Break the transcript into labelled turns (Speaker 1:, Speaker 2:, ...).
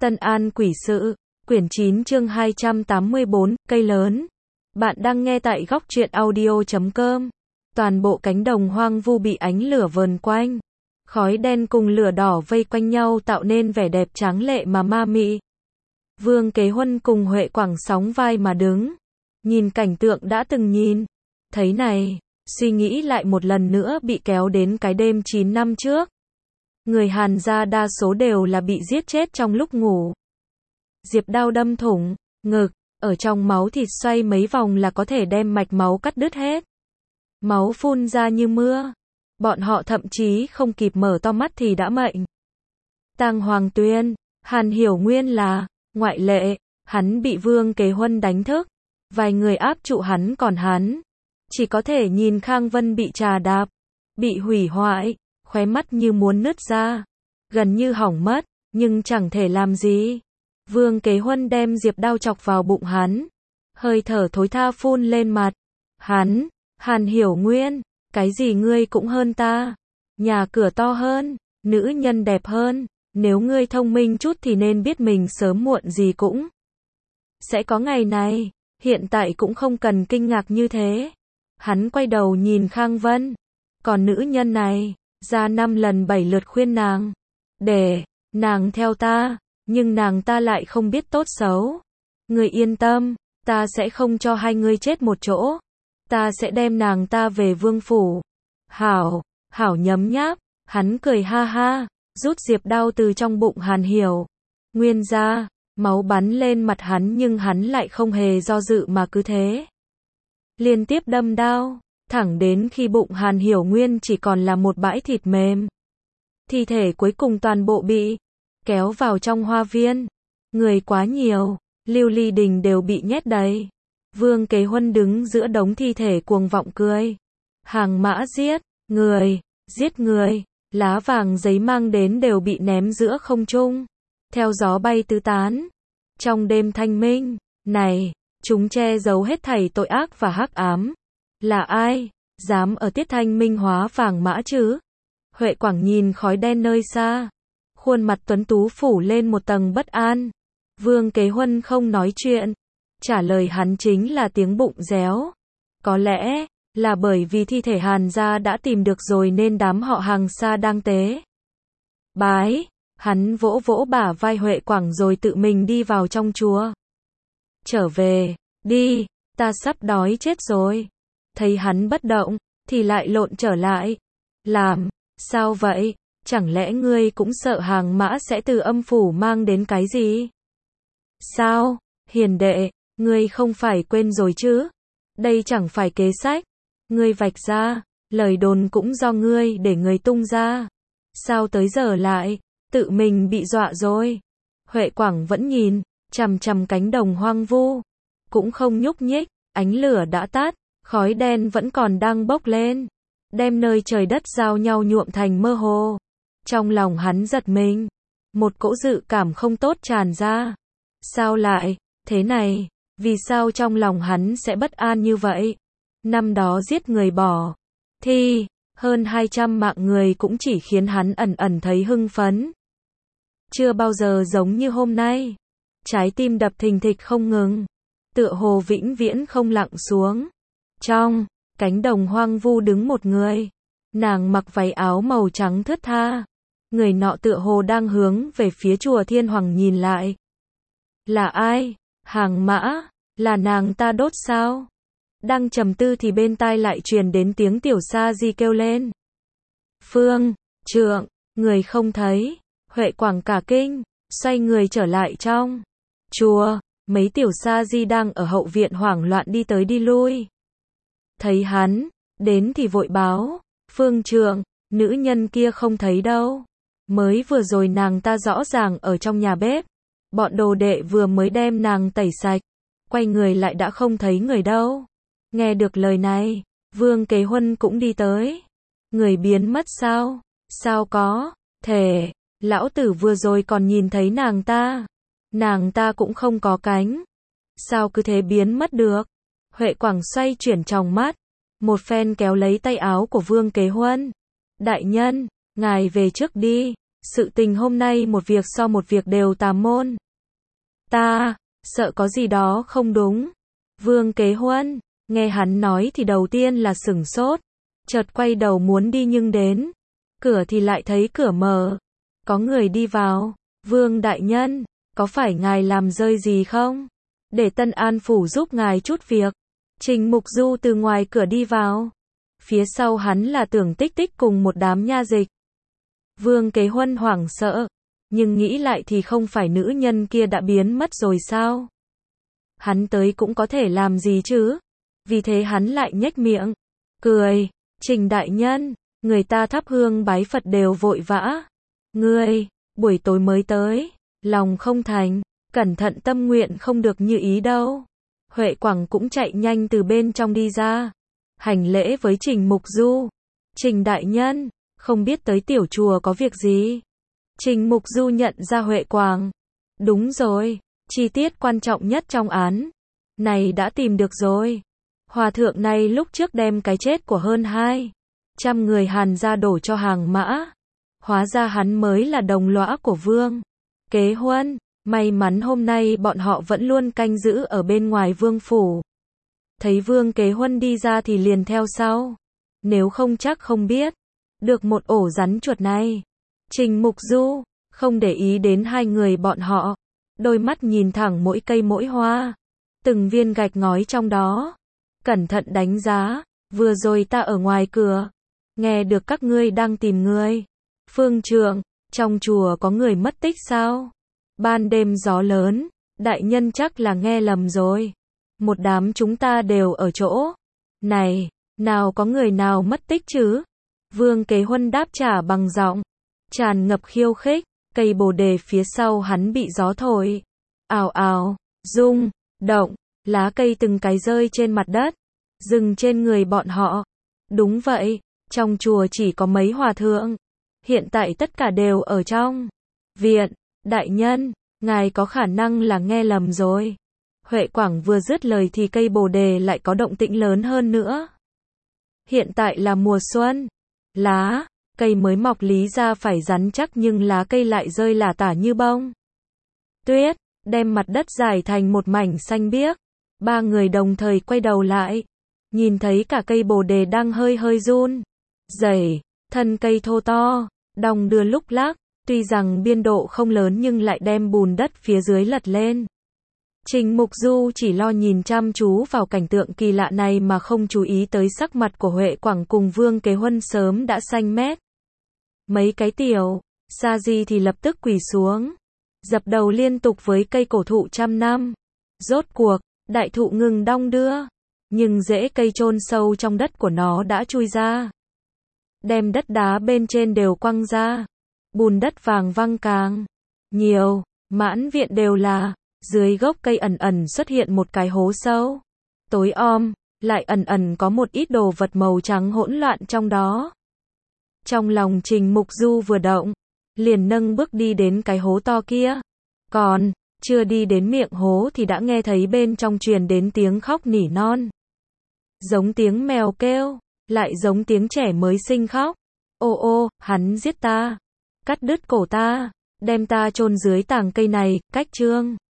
Speaker 1: Tân An Quỷ Sự, quyển 9 chương 284, cây lớn. Bạn đang nghe tại góc truyện audio.com. Toàn bộ cánh đồng hoang vu bị ánh lửa vờn quanh. Khói đen cùng lửa đỏ vây quanh nhau tạo nên vẻ đẹp tráng lệ mà ma mị. Vương Kế Huân cùng Huệ Quảng sóng vai mà đứng. Nhìn cảnh tượng đã từng nhìn. Thấy này, suy nghĩ lại một lần nữa bị kéo đến cái đêm 9 năm trước. Người Hàn gia đa số đều là bị giết chết trong lúc ngủ. Diệp đao đâm thủng ngực, ở trong máu thịt xoay mấy vòng là có thể đem mạch máu cắt đứt hết. Máu phun ra như mưa. Bọn họ thậm chí không kịp mở to mắt thì đã mệnh. Tang Hoàng Tuyên, Hàn Hiểu Nguyên là ngoại lệ, hắn bị Vương Kế Huân đánh thức. Vài người áp trụ hắn, còn hắn chỉ có thể nhìn Khang Vân bị trà đạp, bị hủy hoại, khóe mắt như muốn nứt ra, gần như hỏng mất, nhưng chẳng thể làm gì. Vương Kế Huân đem diệp đao chọc vào bụng hắn, hơi thở thối tha phun lên mặt hắn. Hàn Hiểu Nguyên, cái gì ngươi cũng hơn ta, nhà cửa to hơn, nữ nhân đẹp hơn, nếu ngươi thông minh chút thì nên biết mình sớm muộn gì cũng sẽ có ngày này, hiện tại cũng không cần kinh ngạc như thế. Hắn quay đầu nhìn Khang Vân, còn nữ nhân này, ra 5 lần 7 lượt khuyên nàng, để nàng theo ta, nhưng nàng ta lại không biết tốt xấu. Ngươi yên tâm, ta sẽ không cho hai ngươi chết một chỗ, ta sẽ đem nàng ta về vương phủ. Hảo, hảo nhấm nháp, hắn cười ha ha, rút diệp đao từ trong bụng Hàn Hiểu Nguyên ra, máu bắn lên mặt hắn nhưng hắn lại không hề do dự mà cứ thế liên tiếp đâm đao, thẳng đến khi bụng Hàn Hiểu Nguyên chỉ còn là một bãi thịt mềm. Thi thể cuối cùng toàn bộ bị kéo vào trong hoa viên. Người quá nhiều, Lưu Ly Đình đều bị nhét đầy. Vương Kế Huân đứng giữa đống thi thể cuồng vọng cười. Hàng mã giết người, lá vàng giấy mang đến đều bị ném giữa không trung, theo gió bay tứ tán. Trong đêm thanh minh này, chúng che giấu hết thảy tội ác và hắc ám. Là ai dám ở tiết thanh minh hóa vàng mã chứ? Huệ Quảng nhìn khói đen nơi xa, khuôn mặt tuấn tú phủ lên một tầng bất an. Vương Kế Huân không nói chuyện, trả lời hắn chính là tiếng bụng réo. Có lẽ là bởi vì thi thể Hàn gia đã tìm được rồi nên đám họ Hàng xa đang tế bái. Hắn vỗ vỗ bả vai Huệ Quảng rồi tự mình đi vào trong chùa. Trở về đi, ta sắp đói chết rồi. Thấy hắn bất động, thì lại lộn trở lại. Làm sao vậy? Chẳng lẽ ngươi cũng sợ Hàng mã sẽ từ âm phủ mang đến cái gì? Sao, hiền đệ, ngươi không phải quên rồi chứ? Đây chẳng phải kế sách ngươi vạch ra, lời đồn cũng do ngươi để người tung ra. Sao tới giờ lại tự mình bị dọa rồi? Huệ Quảng vẫn nhìn chằm chằm cánh đồng hoang vu, cũng không nhúc nhích. Ánh lửa đã tắt, khói đen vẫn còn đang bốc lên, đem nơi trời đất giao nhau nhuộm thành mơ hồ. Trong lòng hắn giật mình, một cỗ dự cảm không tốt tràn ra. Sao lại thế này? Vì sao trong lòng hắn sẽ bất an như vậy? Năm đó giết người bỏ thi hơn 200 mạng người cũng chỉ khiến hắn ẩn ẩn thấy hưng phấn. Chưa bao giờ giống như hôm nay. Trái tim đập thình thịch không ngừng, tựa hồ vĩnh viễn không lặng xuống. Trong cánh đồng hoang vu đứng một người, nàng mặc váy áo màu trắng thướt tha. Người nọ tựa hồ đang hướng về phía chùa Thiên Hoàng nhìn lại. Là ai? Hàng mã? Là nàng ta đốt sao? Đang trầm tư thì bên tai lại truyền đến tiếng Tiểu Sa Di kêu lên. Phương trượng, người không thấy. Huệ Quảng cả kinh, xoay người trở lại trong chùa. Mấy Tiểu Sa Di đang ở hậu viện hoảng loạn đi tới đi lui. Thấy hắn đến thì vội báo. Phương trượng, nữ nhân kia không thấy đâu. Mới vừa rồi nàng ta rõ ràng ở trong nhà bếp. Bọn đồ đệ vừa mới đem nàng tẩy sạch, quay người lại đã không thấy người đâu. Nghe được lời này, Vương Kế Huân cũng đi tới. Người biến mất sao? Sao có thể? Lão tử vừa rồi còn nhìn thấy nàng ta. Nàng ta cũng không có cánh. Sao cứ thế biến mất được? Huệ Quảng xoay chuyển tròng mắt, một phen kéo lấy tay áo của Vương Kế Huân. Đại nhân, ngài về trước đi. Sự tình hôm nay một việc so một việc đều tà môn. Ta, sợ có gì đó không đúng. Vương Kế Huân, nghe hắn nói thì đầu tiên là sửng sốt. Chợt quay đầu muốn đi nhưng đến. Cửa thì lại thấy cửa mở. Có người đi vào. Vương đại nhân, có phải ngài làm rơi gì không? Để Tân An Phủ giúp ngài chút việc. Trình Mục Du từ ngoài cửa đi vào. Phía sau hắn là Tưởng Tích Tích cùng một đám nha dịch. Vương Kế Huân hoảng sợ. Nhưng nghĩ lại thì không phải nữ nhân kia đã biến mất rồi sao? Hắn tới cũng có thể làm gì chứ? Vì thế hắn lại nhếch miệng. Cười. Trình đại nhân, người ta thắp hương bái Phật đều vội vã. Ngươi, buổi tối mới tới. Lòng không thành. Cẩn thận tâm nguyện không được như ý đâu. Huệ Quảng cũng chạy nhanh từ bên trong đi ra. Hành lễ với Trình Mục Du. Trình đại nhân, không biết tới tiểu chùa có việc gì? Trình Mục Du nhận ra Huệ Quảng. Đúng rồi, chi tiết quan trọng nhất trong án này đã tìm được rồi. Hòa thượng này lúc trước đem cái chết của hơn 200 người Hàn ra đổ cho Hàng Mã. Hóa ra hắn mới là đồng lõa của Vương Kế Huân. May mắn hôm nay bọn họ vẫn luôn canh giữ ở bên ngoài vương phủ. Thấy Vương Kế Huân đi ra thì liền theo sau. Nếu không chắc không biết được một ổ rắn chuột này. Trình Mục Du không để ý đến hai người bọn họ. Đôi mắt nhìn thẳng mỗi cây mỗi hoa. Từng viên gạch ngói trong đó. Cẩn thận đánh giá. Vừa rồi ta ở ngoài cửa. Nghe được các ngươi đang tìm người. Phương trượng, trong chùa có người mất tích sao? Ban đêm gió lớn. Đại nhân chắc là nghe lầm rồi. Một đám chúng ta đều ở chỗ này. Nào có người nào mất tích chứ? Vương Kế Huân đáp trả bằng giọng tràn ngập khiêu khích. Cây bồ đề phía sau hắn bị gió thổi. Ào ào, rung, động. Lá cây từng cái rơi trên mặt đất. Dừng trên người bọn họ. Đúng vậy, trong chùa chỉ có mấy hòa thượng. Hiện tại tất cả đều ở trong viện. Đại nhân, ngài có khả năng là nghe lầm rồi. Huệ Quảng vừa dứt lời thì cây bồ đề lại có động tĩnh lớn hơn nữa. Hiện tại là mùa xuân. Lá cây mới mọc lý ra phải rắn chắc nhưng lá cây lại rơi lả tả như bông tuyết, đem mặt đất rải thành một mảnh xanh biếc. Ba người đồng thời quay đầu lại. Nhìn thấy cả cây bồ đề đang hơi hơi run rẩy, thân cây thô to, đong đưa lúc lắc. Tuy rằng biên độ không lớn nhưng lại đem bùn đất phía dưới lật lên. Trình Mục Du chỉ lo nhìn chăm chú vào cảnh tượng kỳ lạ này mà không chú ý tới sắc mặt của Huệ Quảng cùng Vương Kế Huân sớm đã xanh mét. Mấy cái tiểu sa di thì lập tức quỳ xuống, dập đầu liên tục với cây cổ thụ trăm năm. Rốt cuộc, đại thụ ngừng đong đưa, nhưng rễ cây chôn sâu trong đất của nó đã chui ra, đem đất đá bên trên đều quăng ra. Bùn đất vàng văng càng nhiều, mãn viện đều là. Dưới gốc cây ẩn ẩn xuất hiện một cái hố sâu, tối om, lại ẩn ẩn có một ít đồ vật màu trắng hỗn loạn trong đó. Trong lòng Trình Mục Du vừa động, liền nâng bước đi đến cái hố to kia. Còn chưa đi đến miệng hố thì đã nghe thấy bên trong truyền đến tiếng khóc nỉ non. Giống tiếng mèo kêu, lại giống tiếng trẻ mới sinh khóc. Ô ô, hắn giết ta, cắt đứt cổ ta, đem ta chôn dưới tàng cây này, cách trương